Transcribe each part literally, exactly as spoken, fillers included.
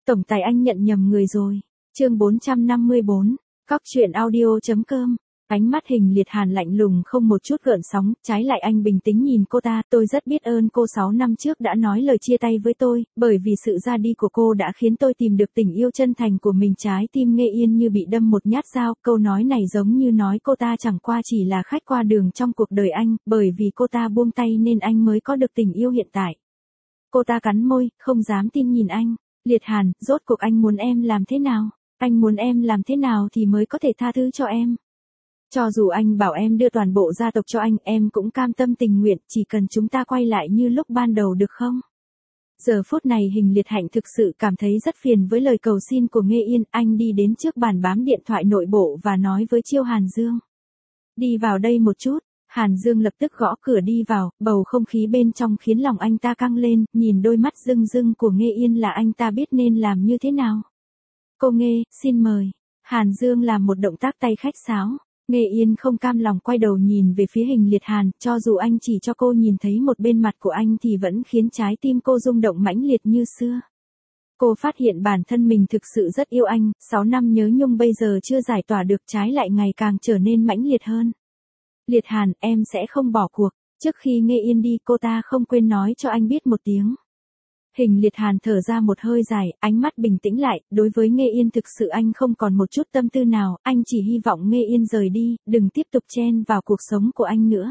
Tổng tài anh nhận nhầm người rồi. Chương bốn trăm năm mươi bốn, Cóc truyện audio.com. Ánh mắt Hình Liệt Hàn lạnh lùng không một chút gợn sóng, trái lại anh bình tĩnh nhìn cô ta, tôi rất biết ơn cô sáu năm trước đã nói lời chia tay với tôi, bởi vì sự ra đi của cô đã khiến tôi tìm được tình yêu chân thành của mình. Trái tim Nghê Yên như bị đâm một nhát dao, câu nói này giống như nói cô ta chẳng qua chỉ là khách qua đường trong cuộc đời anh, bởi vì cô ta buông tay nên anh mới có được tình yêu hiện tại. Cô ta cắn môi, không dám tin nhìn anh. Liệt Hàn, rốt cuộc anh muốn em làm thế nào? Anh muốn em làm thế nào thì mới có thể tha thứ cho em? Cho dù anh bảo em đưa toàn bộ gia tộc cho anh, em cũng cam tâm tình nguyện, chỉ cần chúng ta quay lại như lúc ban đầu được không? Giờ phút này Hình Liệt Hạnh thực sự cảm thấy rất phiền với lời cầu xin của Nghê Yên, anh đi đến trước bàn bám điện thoại nội bộ và nói với Chiêu Hàn Dương. Đi vào đây một chút. Hàn Dương lập tức gõ cửa đi vào, bầu không khí bên trong khiến lòng anh ta căng lên, nhìn đôi mắt rưng rưng của Nghê Yên là anh ta biết nên làm như thế nào. Cô Nghê, xin mời. Hàn Dương làm một động tác tay khách sáo. Nghê Yên không cam lòng quay đầu nhìn về phía Hình Liệt Hàn, cho dù anh chỉ cho cô nhìn thấy một bên mặt của anh thì vẫn khiến trái tim cô rung động mãnh liệt như xưa. Cô phát hiện bản thân mình thực sự rất yêu anh, sáu năm nhớ nhung bây giờ chưa giải tỏa được, trái lại ngày càng trở nên mãnh liệt hơn. Liệt Hàn, em sẽ không bỏ cuộc. Trước khi Nghê Yên đi, cô ta không quên nói cho anh biết một tiếng. Hình Liệt Hàn thở ra một hơi dài, ánh mắt bình tĩnh lại, đối với Nghê Yên thực sự anh không còn một chút tâm tư nào, anh chỉ hy vọng Nghê Yên rời đi, đừng tiếp tục chen vào cuộc sống của anh nữa.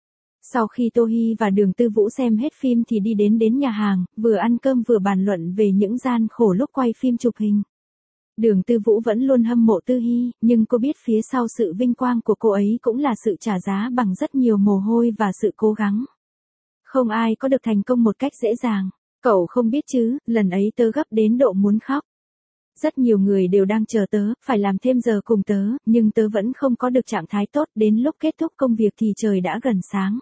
Sau khi Tô Hi và Đường Tư Vũ xem hết phim thì đi đến đến nhà hàng, vừa ăn cơm vừa bàn luận về những gian khổ lúc quay phim chụp hình. Đường Tư Vũ vẫn luôn hâm mộ Tư Hi, nhưng cô biết phía sau sự vinh quang của cô ấy cũng là sự trả giá bằng rất nhiều mồ hôi và sự cố gắng. Không ai có được thành công một cách dễ dàng. Cậu không biết chứ, lần ấy tớ gấp đến độ muốn khóc. Rất nhiều người đều đang chờ tớ, phải làm thêm giờ cùng tớ, nhưng tớ vẫn không có được trạng thái tốt, đến lúc kết thúc công việc thì trời đã gần sáng.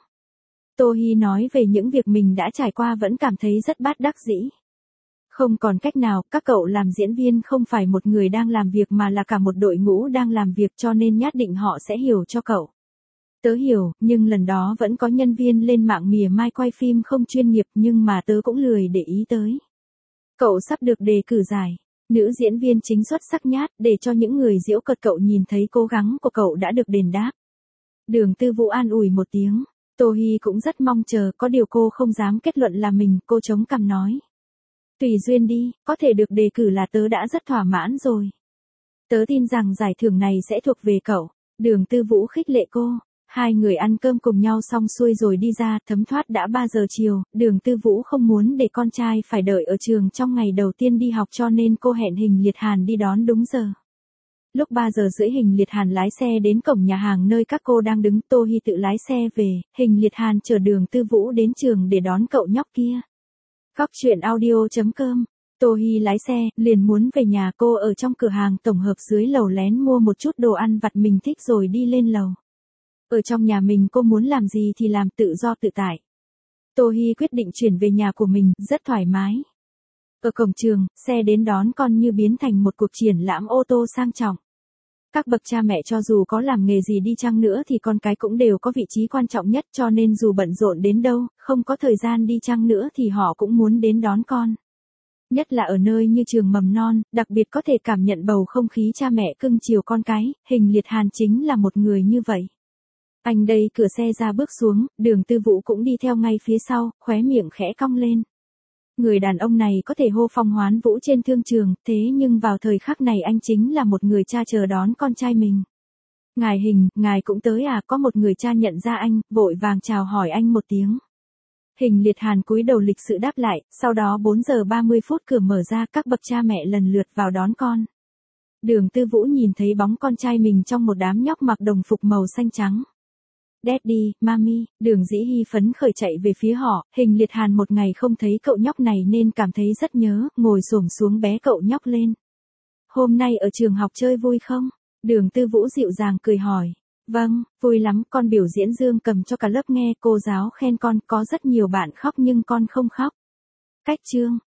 Tô Hi nói về những việc mình đã trải qua vẫn cảm thấy rất bát đắc dĩ. Không còn cách nào, các cậu làm diễn viên không phải một người đang làm việc mà là cả một đội ngũ đang làm việc, cho nên nhất định họ sẽ hiểu cho cậu. Tớ hiểu, nhưng lần đó vẫn có nhân viên lên mạng mỉa mai quay phim không chuyên nghiệp, nhưng mà tớ cũng lười để ý tới. Cậu sắp được đề cử giải nữ diễn viên chính xuất sắc nhất, để cho những người giễu cợt cậu nhìn thấy cố gắng của cậu đã được đền đáp. Đường Tư Vũ an ủi một tiếng. Tô Hi cũng rất mong chờ, có điều cô không dám kết luận là mình, cô chống cằm nói. Tùy duyên đi, có thể được đề cử là tớ đã rất thỏa mãn rồi. Tớ tin rằng giải thưởng này sẽ thuộc về cậu. Đường Tư Vũ khích lệ cô. Hai người ăn cơm cùng nhau xong xuôi rồi đi ra, thấm thoát đã ba giờ chiều, Đường Tư Vũ không muốn để con trai phải đợi ở trường trong ngày đầu tiên đi học cho nên cô hẹn Hình Liệt Hàn đi đón đúng giờ. Lúc ba giờ rưỡi Hình Liệt Hàn lái xe đến cổng nhà hàng nơi các cô đang đứng, Tô Hi tự lái xe về, Hình Liệt Hàn chở Đường Tư Vũ đến trường để đón cậu nhóc kia. Cóc truyện audio.com. Tô Hi lái xe, liền muốn về nhà, cô ở trong cửa hàng tổng hợp dưới lầu lén mua một chút đồ ăn vặt mình thích rồi đi lên lầu. Ở trong nhà mình cô muốn làm gì thì làm, tự do tự tại. Tô Hi quyết định chuyển về nhà của mình, rất thoải mái. Ở cổng trường, xe đến đón con như biến thành một cuộc triển lãm ô tô sang trọng. Các bậc cha mẹ cho dù có làm nghề gì đi chăng nữa thì con cái cũng đều có vị trí quan trọng nhất, cho nên dù bận rộn đến đâu, không có thời gian đi chăng nữa thì họ cũng muốn đến đón con. Nhất là ở nơi như trường mầm non, đặc biệt có thể cảm nhận bầu không khí cha mẹ cưng chiều con cái, Hình Liệt Hàn chính là một người như vậy. Anh đẩy cửa xe ra bước xuống, Đường Tư Vũ cũng đi theo ngay phía sau, khóe miệng khẽ cong lên. Người đàn ông này có thể hô phong hoán vũ trên thương trường, thế nhưng vào thời khắc này anh chính là một người cha chờ đón con trai mình. Ngài Hình, ngài cũng tới à? Có một người cha nhận ra anh, vội vàng chào hỏi anh một tiếng. Hình Liệt Hàn cúi đầu lịch sự đáp lại, sau đó bốn giờ ba mươi phút cửa mở ra, các bậc cha mẹ lần lượt vào đón con. Đường Tư Vũ nhìn thấy bóng con trai mình trong một đám nhóc mặc đồng phục màu xanh trắng. Daddy, Mami, Đường Dĩ Hi phấn khởi chạy về phía họ, Hình Liệt Hàn một ngày không thấy cậu nhóc này nên cảm thấy rất nhớ, ngồi xổm xuống bé cậu nhóc lên. Hôm nay ở trường học chơi vui không? Đường Tư Vũ dịu dàng cười hỏi. Vâng, vui lắm, con biểu diễn dương cầm cho cả lớp nghe, cô giáo khen con, có rất nhiều bạn khóc nhưng con không khóc. Cách chương.